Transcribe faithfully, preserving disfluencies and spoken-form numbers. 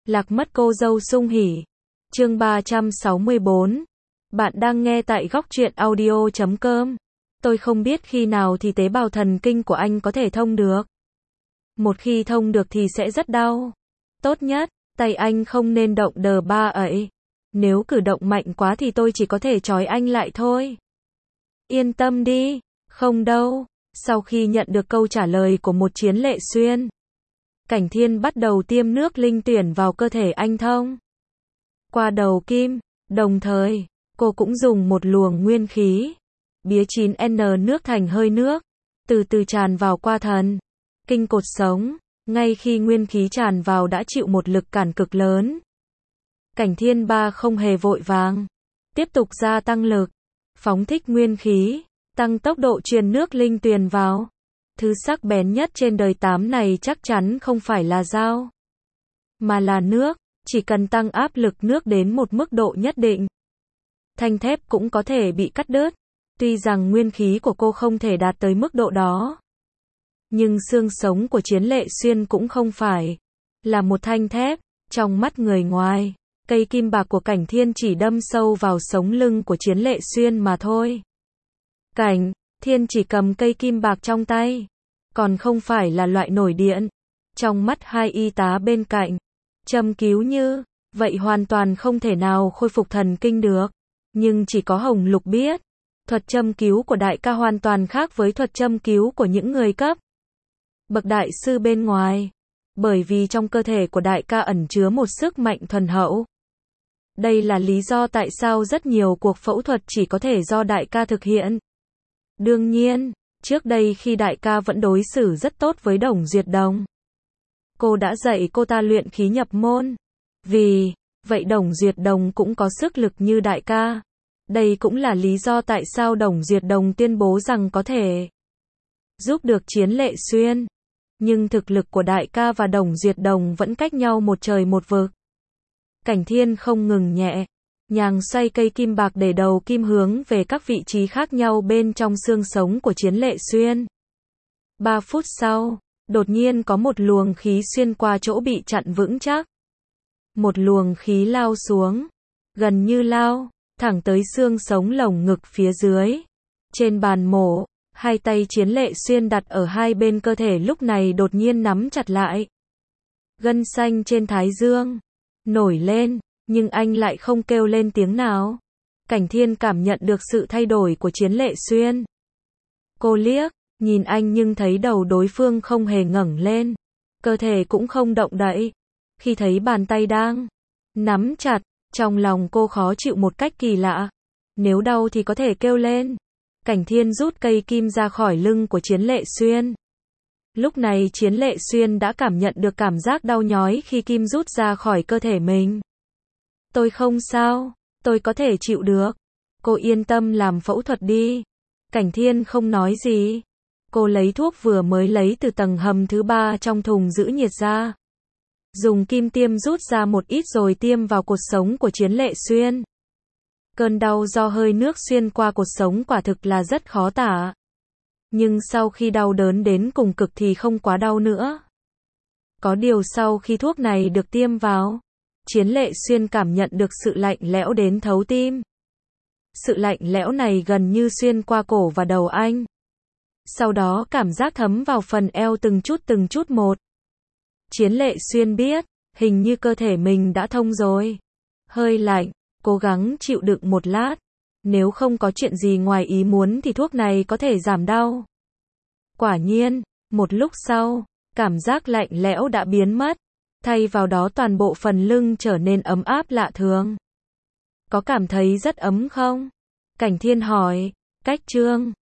Lạc mất cô dâu sung hỉ. Chương ba trăm sáu mươi bốn. Bạn đang nghe tại góc truyện audio chấm com. Tôi không biết khi nào thì tế bào thần kinh của anh có thể thông được. Một khi thông được thì sẽ rất đau. Tốt nhất, tay anh không nên động đờ ba ấy. Nếu cử động mạnh quá thì tôi chỉ có thể trói anh lại thôi. Yên tâm đi, không đâu. Sau khi nhận được câu trả lời của một Chiến Lệ Xuyên, Cảnh Thiên bắt đầu tiêm nước linh tuyển vào cơ thể anh thông qua đầu kim, đồng thời, cô cũng dùng một luồng nguyên khí, bía chín N nước thành hơi nước, từ từ tràn vào qua thần kinh cột sống. Ngay khi nguyên khí tràn vào đã chịu một lực cản cực lớn. Cảnh Thiên ba không hề vội vàng, tiếp tục gia tăng lực, phóng thích nguyên khí, tăng tốc độ truyền nước linh tuyền vào. Thứ sắc bén nhất trên đời tám này chắc chắn không phải là dao, mà là nước. Chỉ cần tăng áp lực nước đến một mức độ nhất định, thanh thép cũng có thể bị cắt đứt. Tuy rằng nguyên khí của cô không thể đạt tới mức độ đó, nhưng xương sống của Chiến Lệ Xuyên cũng không phải là một thanh thép. Trong mắt người ngoài, cây kim bạc của Cảnh Thiên chỉ đâm sâu vào sống lưng của Chiến Lệ Xuyên mà thôi. Cảnh Thiên chỉ cầm cây kim bạc trong tay, còn không phải là loại nổi điện. Trong mắt hai y tá bên cạnh, châm cứu như vậy hoàn toàn không thể nào khôi phục thần kinh được. Nhưng chỉ có Hồng Lục biết, thuật châm cứu của đại ca hoàn toàn khác với thuật châm cứu của những người cấp bậc đại sư bên ngoài. Bởi vì trong cơ thể của đại ca ẩn chứa một sức mạnh thuần hậu. Đây là lý do tại sao rất nhiều cuộc phẫu thuật chỉ có thể do đại ca thực hiện. Đương nhiên, trước đây khi đại ca vẫn đối xử rất tốt với Đồng Duyệt Đồng, cô đã dạy cô ta luyện khí nhập môn. Vì vậy Đồng Duyệt Đồng cũng có sức lực như đại ca. Đây cũng là lý do tại sao Đồng Duyệt Đồng tuyên bố rằng có thể giúp được Chiến Lệ Xuyên. Nhưng thực lực của đại ca và Đồng Duyệt Đồng vẫn cách nhau một trời một vực. Cảnh Thiên không ngừng nhẹ nhàng xoay cây kim bạc để đầu kim hướng về các vị trí khác nhau bên trong xương sống của Chiến Lệ Xuyên. Ba phút sau, đột nhiên có một luồng khí xuyên qua chỗ bị chặn vững chắc. Một luồng khí lao xuống, gần như lao thẳng tới xương sống lồng ngực phía dưới. Trên bàn mổ, hai tay Chiến Lệ Xuyên đặt ở hai bên cơ thể lúc này đột nhiên nắm chặt lại. Gân xanh trên thái dương nổi lên, nhưng anh lại không kêu lên tiếng nào. Cảnh Thiên cảm nhận được sự thay đổi của Chiến Lệ Xuyên. Cô liếc nhìn anh nhưng thấy đầu đối phương không hề ngẩng lên, cơ thể cũng không động đậy. Khi thấy bàn tay đang nắm chặt, trong lòng cô khó chịu một cách kỳ lạ. Nếu đau thì có thể kêu lên. Cảnh Thiên rút cây kim ra khỏi lưng của Chiến Lệ Xuyên. Lúc này Chiến Lệ Xuyên đã cảm nhận được cảm giác đau nhói khi kim rút ra khỏi cơ thể mình. Tôi không sao, tôi có thể chịu được. Cô yên tâm làm phẫu thuật đi. Cảnh Thiên không nói gì. Cô lấy thuốc vừa mới lấy từ tầng hầm thứ ba trong thùng giữ nhiệt ra. Dùng kim tiêm rút ra một ít rồi tiêm vào cột sống của Chiến Lệ Xuyên. Cơn đau do hơi nước xuyên qua cột sống quả thực là rất khó tả. Nhưng sau khi đau đớn đến cùng cực thì không quá đau nữa. Có điều sau khi thuốc này được tiêm vào, Chiến Lệ Xuyên cảm nhận được sự lạnh lẽo đến thấu tim. Sự lạnh lẽo này gần như xuyên qua cổ và đầu anh. Sau đó cảm giác thấm vào phần eo từng chút từng chút một. Chiến Lệ Xuyên biết, hình như cơ thể mình đã thông rồi. Hơi lạnh, cố gắng chịu đựng một lát. Nếu không có chuyện gì ngoài ý muốn thì thuốc này có thể giảm đau. Quả nhiên, một lúc sau, cảm giác lạnh lẽo đã biến mất. Thay vào đó toàn bộ phần lưng trở nên ấm áp lạ thường. Có cảm thấy rất ấm không? Cảnh Thiên hỏi. Cách Trương